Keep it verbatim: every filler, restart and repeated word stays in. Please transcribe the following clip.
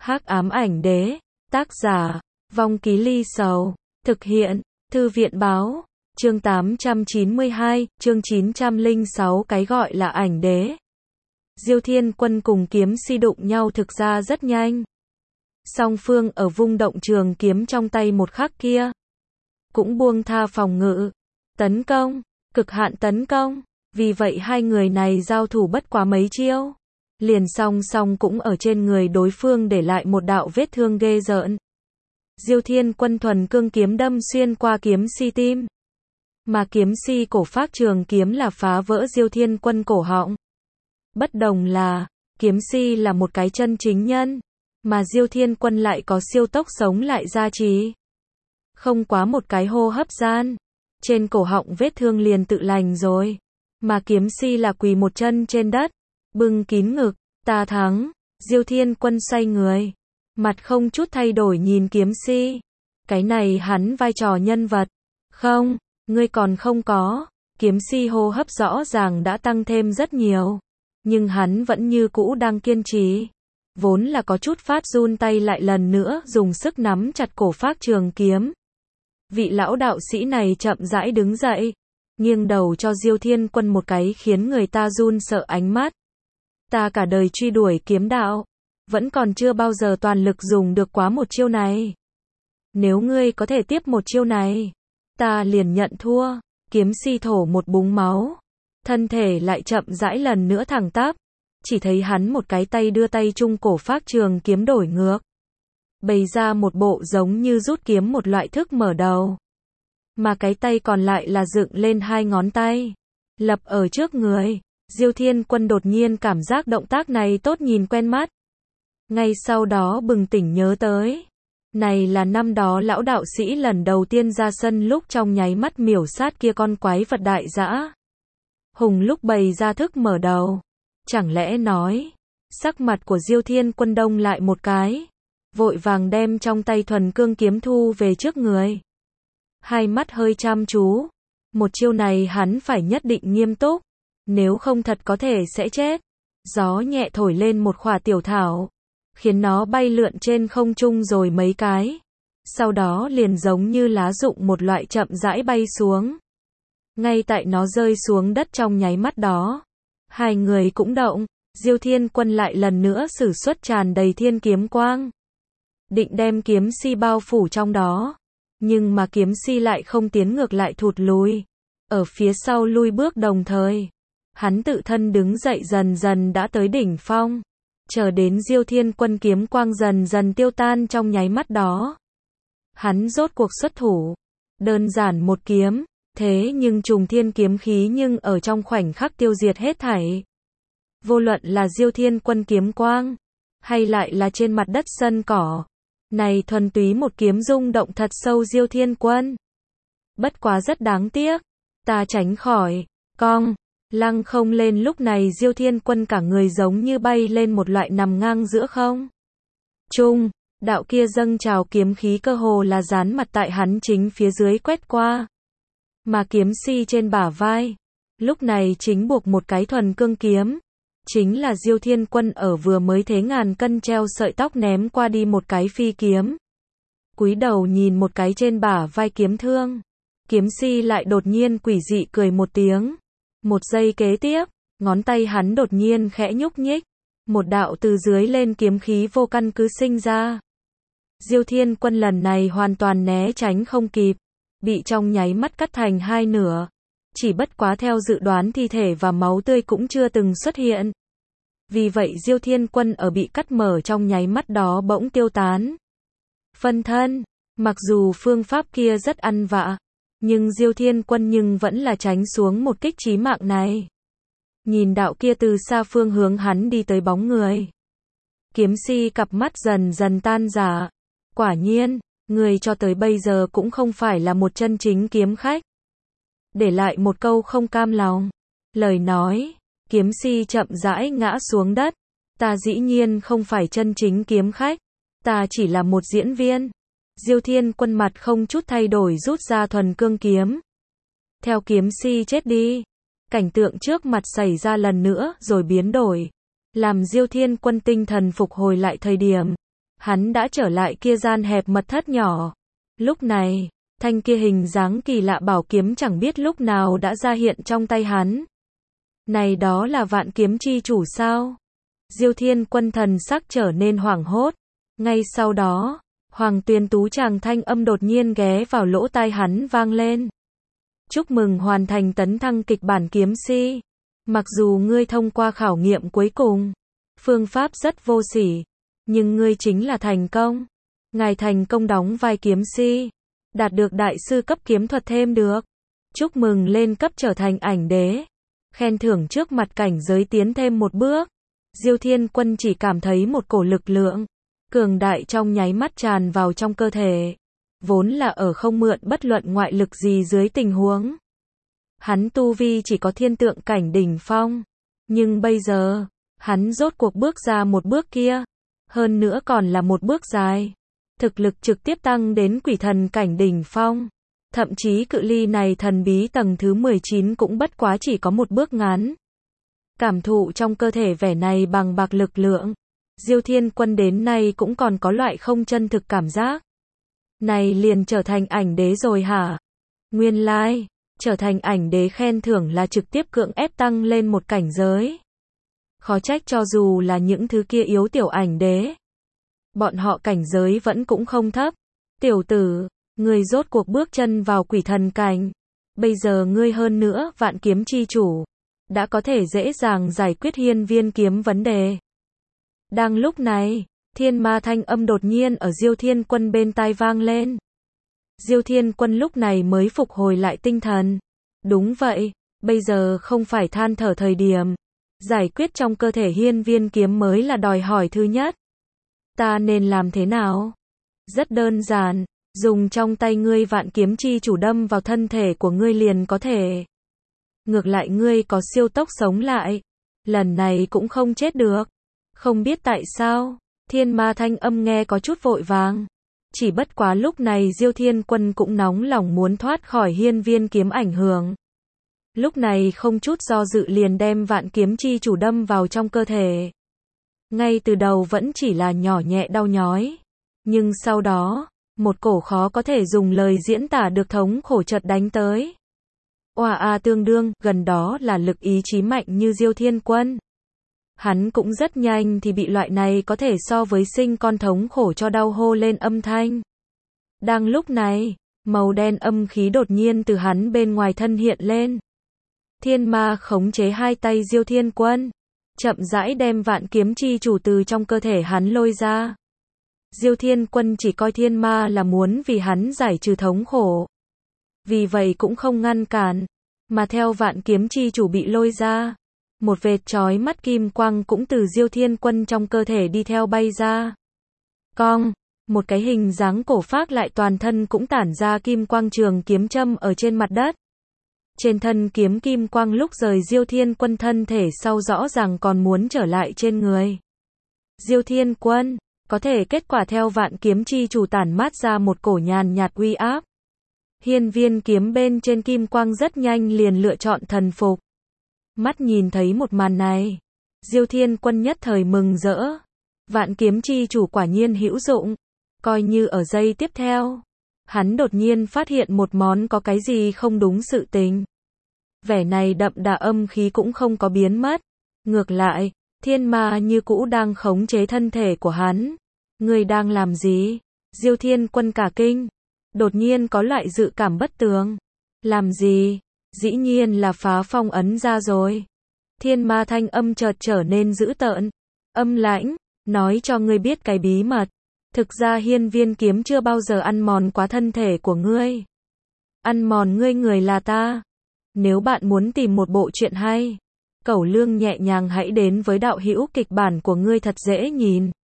Hắc ám ảnh đế, tác giả, Vong Ký Ly Sầu, thực hiện, Thư viện báo, chương tám trăm chín mươi hai, chương chín trăm lẻ sáu cái gọi là ảnh đế. Diêu Thiên Quân cùng kiếm si đụng nhau thực ra rất nhanh. Song phương ở vung động trường kiếm trong tay một khắc kia, cũng buông tha phòng ngự, tấn công, cực hạn tấn công, vì vậy hai người này giao thủ bất quá mấy chiêu, liền song song cũng ở trên người đối phương để lại một đạo vết thương ghê rợn. Diêu Thiên Quân thuần cương kiếm đâm xuyên qua kiếm si tim, mà kiếm si cổ phác trường kiếm là phá vỡ Diêu Thiên Quân cổ họng. Bất đồng là, kiếm si là một cái chân chính nhân, mà Diêu Thiên Quân lại có siêu tốc sống lại gia trì. Không quá một cái hô hấp gian, trên cổ họng vết thương liền tự lành rồi, mà kiếm si là quỳ một chân trên đất, bưng kín ngực, ta thắng. Diêu Thiên Quân xoay người, mặt không chút thay đổi nhìn kiếm si. Cái này hắn vai trò nhân vật. Không, ngươi còn không có. Kiếm si hô hấp rõ ràng đã tăng thêm rất nhiều, nhưng hắn vẫn như cũ đang kiên trì. Vốn là có chút phát run tay lại lần nữa dùng sức nắm chặt cổ phác trường kiếm. Vị lão đạo sĩ này chậm rãi đứng dậy, nghiêng đầu cho Diêu Thiên Quân một cái khiến người ta run sợ ánh mắt. Ta cả đời truy đuổi kiếm đạo, vẫn còn chưa bao giờ toàn lực dùng được quá một chiêu này. Nếu ngươi có thể tiếp một chiêu này, ta liền nhận thua. Kiếm si thổ một búng máu, thân thể lại chậm rãi lần nữa thẳng tắp, chỉ thấy hắn một cái tay đưa tay trung cổ phác trường kiếm đổi ngược, bày ra một bộ giống như rút kiếm một loại thức mở đầu, mà cái tay còn lại là dựng lên hai ngón tay, lập ở trước người. Diêu Thiên Quân đột nhiên cảm giác động tác này tốt nhìn quen mắt. Ngay sau đó bừng tỉnh nhớ tới, này là năm đó lão đạo sĩ lần đầu tiên ra sân lúc trong nháy mắt miểu sát kia con quái vật đại dã hùng lúc bày ra thức mở đầu. Chẳng lẽ nói, sắc mặt của Diêu Thiên Quân đông lại một cái, vội vàng đem trong tay thuần cương kiếm thu về trước người. Hai mắt hơi chăm chú, một chiêu này hắn phải nhất định nghiêm túc, nếu không thật có thể sẽ chết. Gió nhẹ thổi lên một khỏa tiểu thảo, khiến nó bay lượn trên không trung rồi mấy cái, sau đó liền giống như lá rụng một loại chậm rãi bay xuống. Ngay tại nó rơi xuống đất trong nháy mắt đó, hai người cũng động. Diêu Thiên Quân lại lần nữa sử xuất tràn đầy thiên kiếm quang, định đem kiếm si bao phủ trong đó, nhưng mà kiếm si lại không tiến ngược lại thụt lùi, ở phía sau lui bước đồng thời, hắn tự thân đứng dậy dần dần đã tới đỉnh phong. Chờ đến Diêu Thiên Quân kiếm quang dần dần tiêu tan trong nháy mắt đó, hắn rốt cuộc xuất thủ. Đơn giản một kiếm, thế nhưng trùng thiên kiếm khí nhưng ở trong khoảnh khắc tiêu diệt hết thảy. Vô luận là Diêu Thiên Quân kiếm quang, hay lại là trên mặt đất sân cỏ, này thuần túy một kiếm rung động thật sâu Diêu Thiên Quân. Bất quá rất đáng tiếc, ta tránh khỏi, cong. Lăng không lên. Lúc này Diêu Thiên Quân cả người giống như bay lên một loại nằm ngang giữa không trung, đạo kia dâng trào kiếm khí cơ hồ là dán mặt tại hắn chính phía dưới quét qua. Mà kiếm si trên bả vai, lúc này chính buộc một cái thuần cương kiếm, chính là Diêu Thiên Quân ở vừa mới thế ngàn cân treo sợi tóc ném qua đi một cái phi kiếm. Cúi đầu nhìn một cái trên bả vai kiếm thương, kiếm si lại đột nhiên quỷ dị cười một tiếng. Một giây kế tiếp, ngón tay hắn đột nhiên khẽ nhúc nhích, một đạo từ dưới lên kiếm khí vô căn cứ sinh ra. Diêu Thiên Quân lần này hoàn toàn né tránh không kịp, bị trong nháy mắt cắt thành hai nửa. Chỉ bất quá theo dự đoán thi thể và máu tươi cũng chưa từng xuất hiện. Vì vậy Diêu Thiên Quân ở bị cắt mở trong nháy mắt đó bỗng tiêu tán. Phân thân, mặc dù phương pháp kia rất ăn vạ, nhưng Diêu Thiên Quân nhưng vẫn là tránh xuống một kích chí mạng này. Nhìn đạo kia từ xa phương hướng hắn đi tới bóng người, kiếm si cặp mắt dần dần tan rã. Quả nhiên, người cho tới bây giờ cũng không phải là một chân chính kiếm khách. Để lại một câu không cam lòng lời nói, kiếm si chậm rãi ngã xuống đất. Ta dĩ nhiên không phải chân chính kiếm khách, ta chỉ là một diễn viên. Diêu Thiên Quân mặt không chút thay đổi rút ra thuần cương kiếm. Theo kiếm si chết đi, cảnh tượng trước mặt xảy ra lần nữa rồi biến đổi, làm Diêu Thiên Quân tinh thần phục hồi lại thời điểm, hắn đã trở lại kia gian hẹp mật thất nhỏ. Lúc này, thanh kia hình dáng kỳ lạ bảo kiếm chẳng biết lúc nào đã ra hiện trong tay hắn. Này đó là vạn kiếm chi chủ sao? Diêu Thiên Quân thần sắc trở nên hoảng hốt. Ngay sau đó, Hoàng Tuyền Tú chàng thanh âm đột nhiên ghé vào lỗ tai hắn vang lên. Chúc mừng hoàn thành tấn thăng kịch bản kiếm si. Mặc dù ngươi thông qua khảo nghiệm cuối cùng, phương pháp rất vô sỉ, nhưng ngươi chính là thành công. Ngài thành công đóng vai kiếm si, đạt được đại sư cấp kiếm thuật thêm được. Chúc mừng lên cấp trở thành ảnh đế. Khen thưởng trước mặt cảnh giới tiến thêm một bước. Diêu Thiên Quân chỉ cảm thấy một cổ lực lượng cường đại trong nháy mắt tràn vào trong cơ thể. Vốn là ở không mượn bất luận ngoại lực gì dưới tình huống, hắn tu vi chỉ có thiên tượng cảnh đỉnh phong. Nhưng bây giờ, hắn rốt cuộc bước ra một bước kia. Hơn nữa còn là một bước dài. Thực lực trực tiếp tăng đến quỷ thần cảnh đỉnh phong. Thậm chí cự ly này thần bí tầng thứ mười chín cũng bất quá chỉ có một bước ngắn. Cảm thụ trong cơ thể vẻ này bằng bạc lực lượng, Diêu Thiên Quân đến nay cũng còn có loại không chân thực cảm giác. Này liền trở thành ảnh đế rồi hả? Nguyên lai, like, trở thành ảnh đế khen thưởng là trực tiếp cưỡng ép tăng lên một cảnh giới. Khó trách cho dù là những thứ kia yếu tiểu ảnh đế, bọn họ cảnh giới vẫn cũng không thấp. Tiểu tử, ngươi rốt cuộc bước chân vào quỷ thần cảnh. Bây giờ ngươi hơn nữa vạn kiếm chi chủ, đã có thể dễ dàng giải quyết hiên viên kiếm vấn đề. Đang lúc này, thiên ma thanh âm đột nhiên ở Diêu Thiên Quân bên tai vang lên. Diêu Thiên Quân lúc này mới phục hồi lại tinh thần. Đúng vậy, bây giờ không phải than thở thời điểm. Giải quyết trong cơ thể hiên viên kiếm mới là đòi hỏi thứ nhất. Ta nên làm thế nào? Rất đơn giản, dùng trong tay ngươi vạn kiếm chi chủ đâm vào thân thể của ngươi liền có thể. Ngược lại ngươi có siêu tốc sống lại. Lần này cũng không chết được. Không biết tại sao, thiên ma thanh âm nghe có chút vội vàng. Chỉ bất quá lúc này Diêu Thiên Quân cũng nóng lòng muốn thoát khỏi hiên viên kiếm ảnh hưởng. Lúc này không chút do dự liền đem vạn kiếm chi chủ đâm vào trong cơ thể. Ngay từ đầu vẫn chỉ là nhỏ nhẹ đau nhói. Nhưng sau đó, một cổ khó có thể dùng lời diễn tả được thống khổ chợt đánh tới. Oa a tương đương, gần đó là lực ý chí mạnh như Diêu Thiên Quân. Hắn cũng rất nhanh thì bị loại này có thể so với sinh con thống khổ cho đau hô lên âm thanh. Đang lúc này, màu đen âm khí đột nhiên từ hắn bên ngoài thân hiện lên. Thiên ma khống chế hai tay Diêu Thiên Quân, chậm rãi đem vạn kiếm chi chủ từ trong cơ thể hắn lôi ra. Diêu Thiên Quân chỉ coi thiên ma là muốn vì hắn giải trừ thống khổ. Vì vậy cũng không ngăn cản, mà theo vạn kiếm chi chủ bị lôi ra, một vệt chói mắt kim quang cũng từ Diêu Thiên Quân trong cơ thể đi theo bay ra. Cong, một cái hình dáng cổ phác lại toàn thân cũng tản ra kim quang trường kiếm châm ở trên mặt đất. Trên thân kiếm kim quang lúc rời Diêu Thiên Quân thân thể sau rõ ràng còn muốn trở lại trên người. Diêu Thiên Quân, có thể kết quả theo vạn kiếm chi chủ tản mát ra một cổ nhàn nhạt uy áp. Hiên viên kiếm bên trên kim quang rất nhanh liền lựa chọn thần phục. Mắt nhìn thấy một màn này, Diêu Thiên Quân nhất thời mừng rỡ. Vạn kiếm chi chủ quả nhiên hữu dụng. Coi như ở giây tiếp theo, hắn đột nhiên phát hiện một món có cái gì không đúng sự tình. Vẻ này đậm đà âm khí cũng không có biến mất. Ngược lại, thiên ma như cũ đang khống chế thân thể của hắn. Người đang làm gì? Diêu Thiên Quân cả kinh. Đột nhiên có loại dự cảm bất tường. Làm gì? Dĩ nhiên là phá phong ấn ra rồi. Thiên ma thanh âm chợt trở nên dữ tợn. Âm lãnh, nói cho ngươi biết cái bí mật. Thực ra hiên viên kiếm chưa bao giờ ăn mòn quá thân thể của ngươi. Ăn mòn ngươi người là ta. Nếu bạn muốn tìm một bộ truyện hay, Cẩu Lương nhẹ nhàng hãy đến với đạo hữu kịch bản của ngươi thật dễ nhìn.